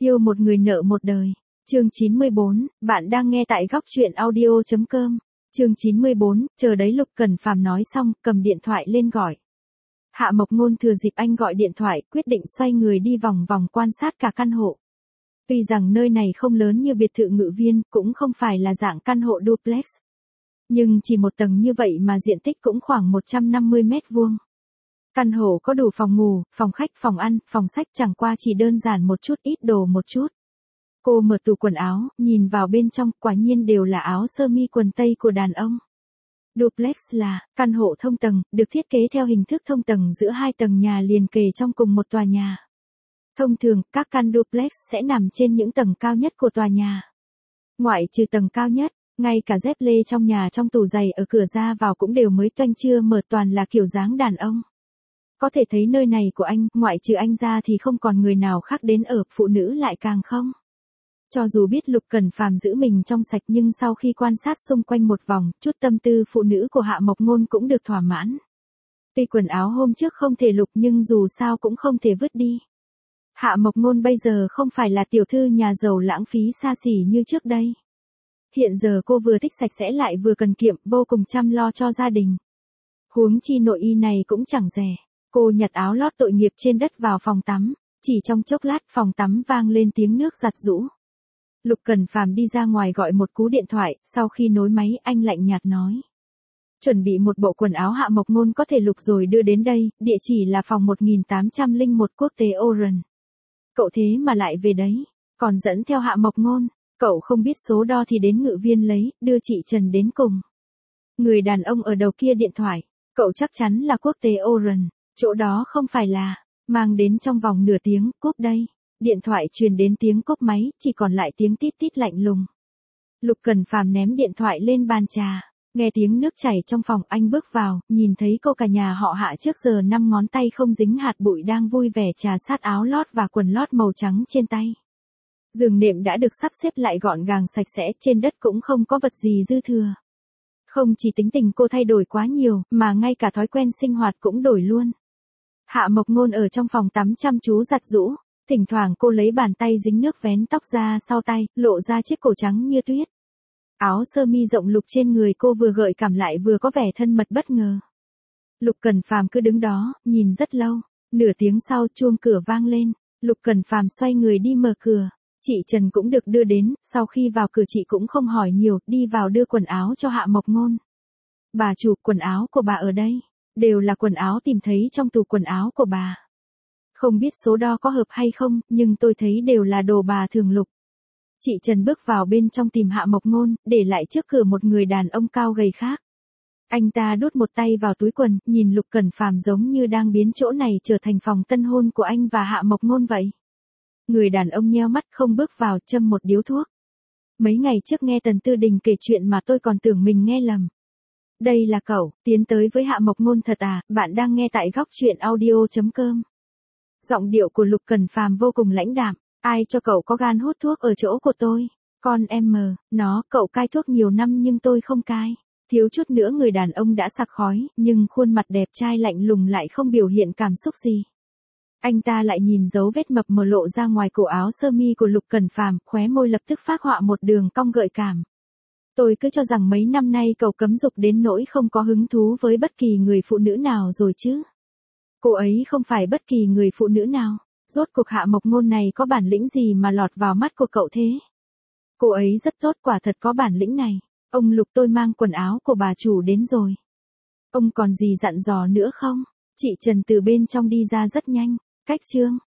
Yêu một người nợ một đời. Chương 94, bạn đang nghe tại góc truyện audio.com. Chương 94, chờ đấy Lục Cẩn Phàm nói xong, cầm điện thoại lên gọi. Hạ Mộc Ngôn thừa dịp anh gọi điện thoại, quyết định xoay người đi vòng vòng quan sát cả căn hộ. Tuy rằng nơi này không lớn như biệt thự Ngự Viên, cũng không phải là dạng căn hộ duplex. Nhưng chỉ một tầng như vậy mà diện tích cũng khoảng 150 mét vuông. Căn hộ có đủ phòng ngủ, phòng khách, phòng ăn, phòng sách, chẳng qua chỉ đơn giản một chút, ít đồ một chút. Cô mở tủ quần áo, nhìn vào bên trong, quả nhiên đều là áo sơ mi quần tây của đàn ông. Duplex là căn hộ thông tầng, được thiết kế theo hình thức thông tầng giữa hai tầng nhà liền kề trong cùng một tòa nhà. Thông thường, các căn duplex sẽ nằm trên những tầng cao nhất của tòa nhà. Ngoại trừ tầng cao nhất, ngay cả dép lê trong nhà trong tủ giày ở cửa ra vào cũng đều mới toanh chưa mở, toàn là kiểu dáng đàn ông. Có thể thấy nơi này của anh, ngoại trừ anh ra thì không còn người nào khác đến ở, phụ nữ lại càng không. Cho dù biết Lục Cẩn Phàm giữ mình trong sạch nhưng sau khi quan sát xung quanh một vòng, chút tâm tư phụ nữ của Hạ Mộc Ngôn cũng được thỏa mãn. Tuy quần áo hôm trước không thể lục nhưng dù sao cũng không thể vứt đi. Hạ Mộc Ngôn bây giờ không phải là tiểu thư nhà giàu lãng phí xa xỉ như trước đây. Hiện giờ cô vừa thích sạch sẽ lại vừa cần kiệm, vô cùng chăm lo cho gia đình. Huống chi nội y này cũng chẳng rẻ. Cô nhặt áo lót tội nghiệp trên đất vào phòng tắm, chỉ trong chốc lát phòng tắm vang lên tiếng nước giặt giũ. Lục Cẩn Phàm đi ra ngoài gọi một cú điện thoại, sau khi nối máy anh lạnh nhạt nói. Chuẩn bị một bộ quần áo Hạ Mộc Ngôn có thể lục rồi đưa đến đây, địa chỉ là phòng 1801 Quốc tế Oran. Cậu thế mà lại về đấy, còn dẫn theo Hạ Mộc Ngôn, cậu không biết số đo thì đến Ngự Viên lấy, đưa chị Trần đến cùng. Người đàn ông ở đầu kia điện thoại, cậu chắc chắn là Quốc tế Oran, chỗ đó không phải là, mang đến trong vòng nửa tiếng, cúp đây. Điện thoại truyền đến tiếng cúp máy, chỉ còn lại tiếng tít tít lạnh lùng. Lục Cẩn Phàm ném điện thoại lên bàn trà, nghe tiếng nước chảy trong phòng, anh bước vào, nhìn thấy cô cả nhà họ Hạ trước giờ 5 ngón tay không dính hạt bụi đang vui vẻ trà sát áo lót và quần lót màu trắng trên tay. Giường nệm đã được sắp xếp lại gọn gàng sạch sẽ, trên đất cũng không có vật gì dư thừa. Không chỉ tính tình cô thay đổi quá nhiều, mà ngay cả thói quen sinh hoạt cũng đổi luôn. Hạ Mộc Ngôn ở trong phòng tắm chăm chú giặt giũ. Thỉnh thoảng cô lấy bàn tay dính nước vén tóc ra sau tay, lộ ra chiếc cổ trắng như tuyết. Áo sơ mi rộng lục trên người cô vừa gợi cảm lại vừa có vẻ thân mật bất ngờ. Lục Cẩn Phàm cứ đứng đó, nhìn rất lâu. Nửa tiếng sau chuông cửa vang lên, Lục Cẩn Phàm xoay người đi mở cửa. Chị Trần cũng được đưa đến, sau khi vào cửa chị cũng không hỏi nhiều, đi vào đưa quần áo cho Hạ Mộc Ngôn. Bà chủ, quần áo của bà ở đây. Đều là quần áo tìm thấy trong tủ quần áo của bà. Không biết số đo có hợp hay không, nhưng tôi thấy đều là đồ bà thường lục. Chị Trần bước vào bên trong tìm Hạ Mộc Ngôn, để lại trước cửa một người đàn ông cao gầy khác. Anh ta đút một tay vào túi quần, nhìn Lục Cẩn Phàm giống như đang biến chỗ này trở thành phòng tân hôn của anh và Hạ Mộc Ngôn vậy. Người đàn ông nheo mắt không bước vào, châm một điếu thuốc. Mấy ngày trước nghe Tần Tư Đình kể chuyện mà tôi còn tưởng mình nghe lầm. Đây là cậu, tiến tới với Hạ Mộc Ngôn thật à, bạn đang nghe tại góc truyện audio.com. Giọng điệu của Lục Cẩn Phàm vô cùng lãnh đạm, ai cho cậu có gan hút thuốc ở chỗ của tôi? Con em mờ, cậu cai thuốc nhiều năm nhưng tôi không cai. Thiếu chút nữa người đàn ông đã sặc khói, nhưng khuôn mặt đẹp trai lạnh lùng lại không biểu hiện cảm xúc gì. Anh ta lại nhìn dấu vết mập mờ lộ ra ngoài cổ áo sơ mi của Lục Cẩn Phàm, khóe môi lập tức phác họa một đường cong gợi cảm. Tôi cứ cho rằng mấy năm nay cậu cấm dục đến nỗi không có hứng thú với bất kỳ người phụ nữ nào rồi chứ. Cô ấy không phải bất kỳ người phụ nữ nào. Rốt cuộc Hạ Mộc Ngôn này có bản lĩnh gì mà lọt vào mắt của cậu thế? Cô ấy rất tốt, quả thật có bản lĩnh này. Ông Lục, tôi mang quần áo của bà chủ đến rồi. Ông còn gì dặn dò nữa không? Chị Trần từ bên trong đi ra rất nhanh. Cách chương.